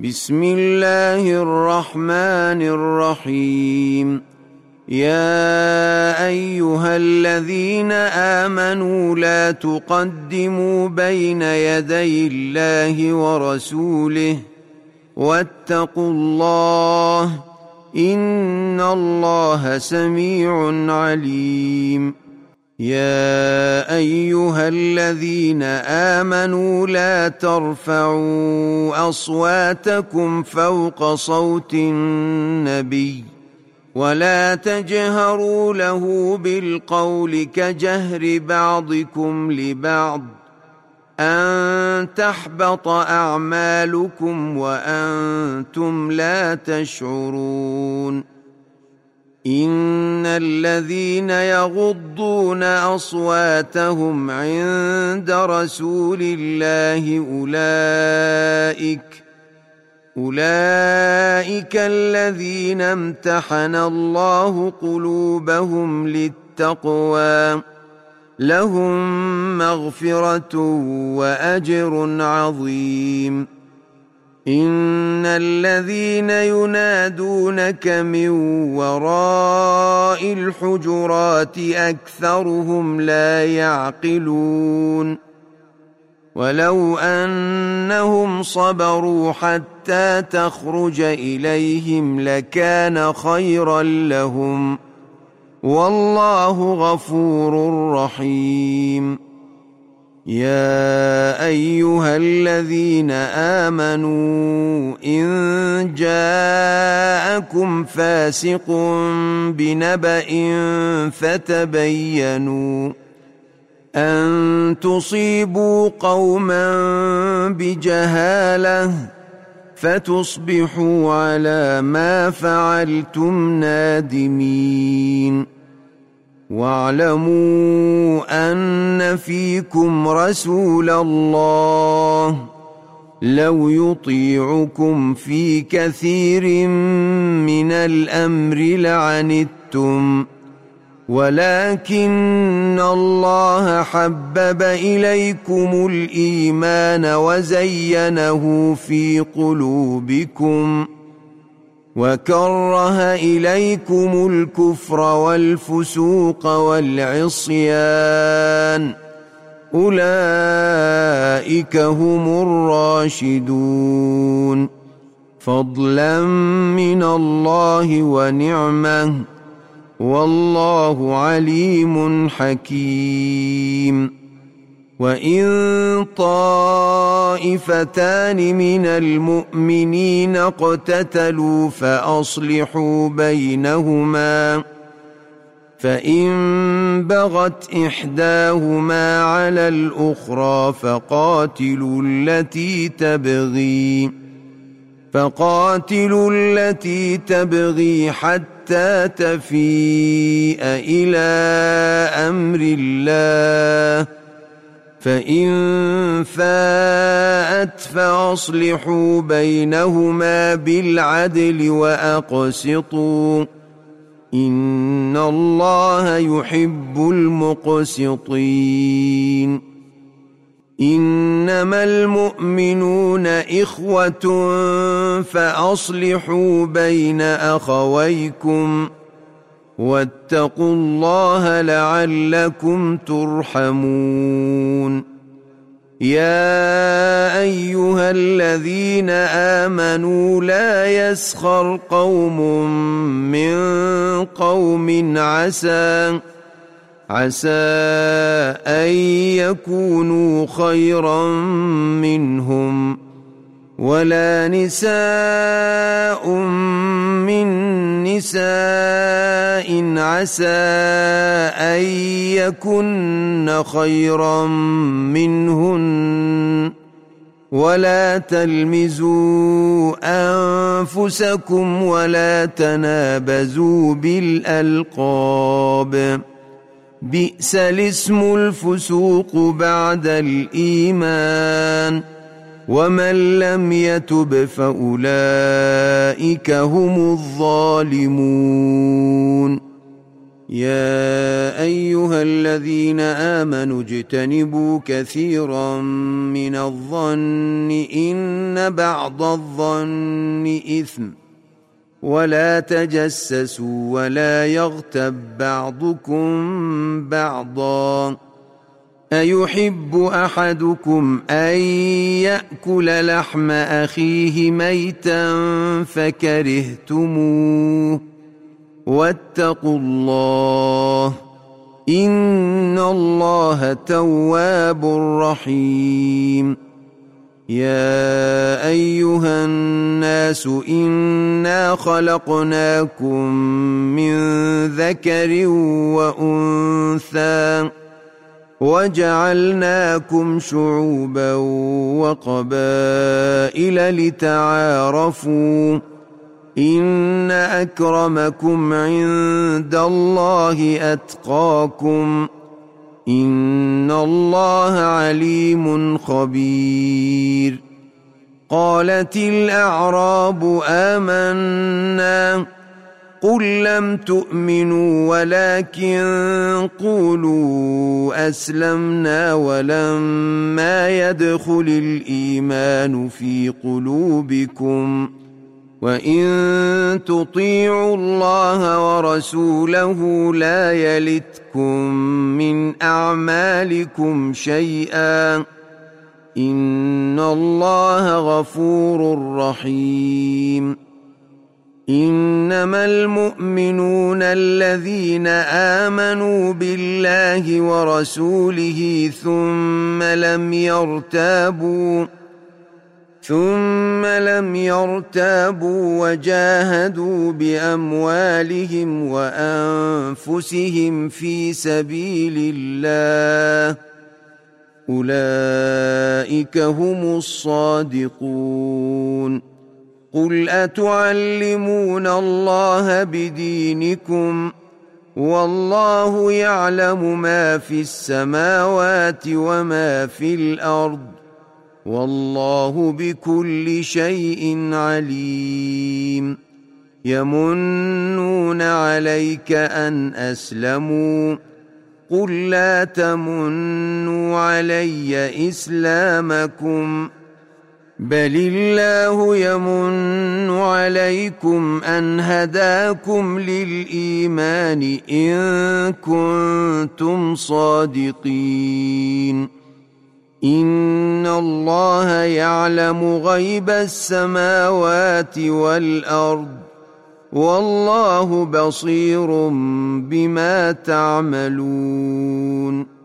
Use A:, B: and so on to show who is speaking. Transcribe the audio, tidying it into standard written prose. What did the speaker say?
A: بسم الله الرحمن الرحيم. يا أيها الذين آمنوا لا تقدموا بين يدي الله ورسوله واتقوا الله إن الله سميع عليم. يا أيها الذين آمنوا لا ترفعوا أصواتكم فوق صوت النبي ولا تجهروا له بالقول كجهر بعضكم لبعض أن تحبط أعمالكم وأنتم لا تشعرون. إن الذين يغضون أصواتهم عند رسول الله أولئك الذين امتحن الله قلوبهم للتقوى لهم مغفرة وأجر عظيم. إن الذين ينادونك من وراء الحجرات أكثرهم لا يعقلون. ولو أنهم صبروا حتى تخرج إليهم لكان خيرا لهم والله غفور رحيم. يا أيها الذين آمنوا إن جاءكم فاسق بنبأ فتبينوا أن تصيبوا قوما بجهالة فتصبحوا على ما فعلتم نادمين. واعلموا أن فيكم رسول الله لو يطيعكم في كثير من الأمر لعنتم ولكن الله حبب إليكم الإيمان وزينه في قلوبكم وكره إليكم الكفر والفسوق والعصيان أولئك هم الراشدون فضلا من الله ونعمة والله عليم حكيم. وإن طائفتان من المؤمنين اقتتلوا فأصلحوا بينهما فإن بغت إحداهما على الأخرى فقاتلوا التي تبغي حتى تفيء إلى أمر الله فإن فاءت فأصلحوا بينهما بالعدل وأقسطوا إن الله يحب المقسطين. إنما المؤمنون إخوة فأصلحوا بين أخويكم واتقوا الله لعلكم ترحمون. يا أيها الذين آمنوا لا يسخر قوم من قوم عسى أن يكونوا خيرا منهم ولا نساء من نساء عسى أن يكن خيرا منهن ولا تلمزوا أنفسكم ولا تنابزوا بالألقاب بئس الاسم الفسوق بعد الإيمان ومن لم يتب فأولئك هم الظالمون. يا أيها الذين آمنوا اجتنبوا كثيرا من الظن إن بعض الظن إثم ولا تجسسوا ولا يغتب بعضكم بعضا أيحب أحدكم أن يأكل لحم أخيه ميتا فكرهتموه واتقوا الله إن الله تواب رحيم يا أيها الناس إنا خلقناكم من ذكر وأنثى وجعلناكم شعوبا وقبائل لتعارفوا إن أكرمكم عند الله أتقاكم إن الله عليم خبير قالت الأعراب آمنا قل لم تؤمنوا ولكن قولوا أسلمنا ولما يدخل الإيمان في قلوبكم وإن تطيعوا الله ورسوله لا يلتكم من أعمالكم شيئا إن الله غفور رحيم إنما المؤمنون الذين آمنوا بالله ورسوله ثم لم يرتابوا وجاهدوا بأموالهم وأنفسهم في سبيل الله أولئك هم الصادقون قل أتعلمون الله بدينكم والله يعلم ما في السماوات وما في الأرض والله بكل شيء عليم يمنون عليك أن أسلموا قل لا تمنوا علي إسلامكم بل الله يمن عليكم أن هداكم للإيمان إن كنتم صادقين إن الله يعلم غيب السماوات والأرض والله بصير بما تعملون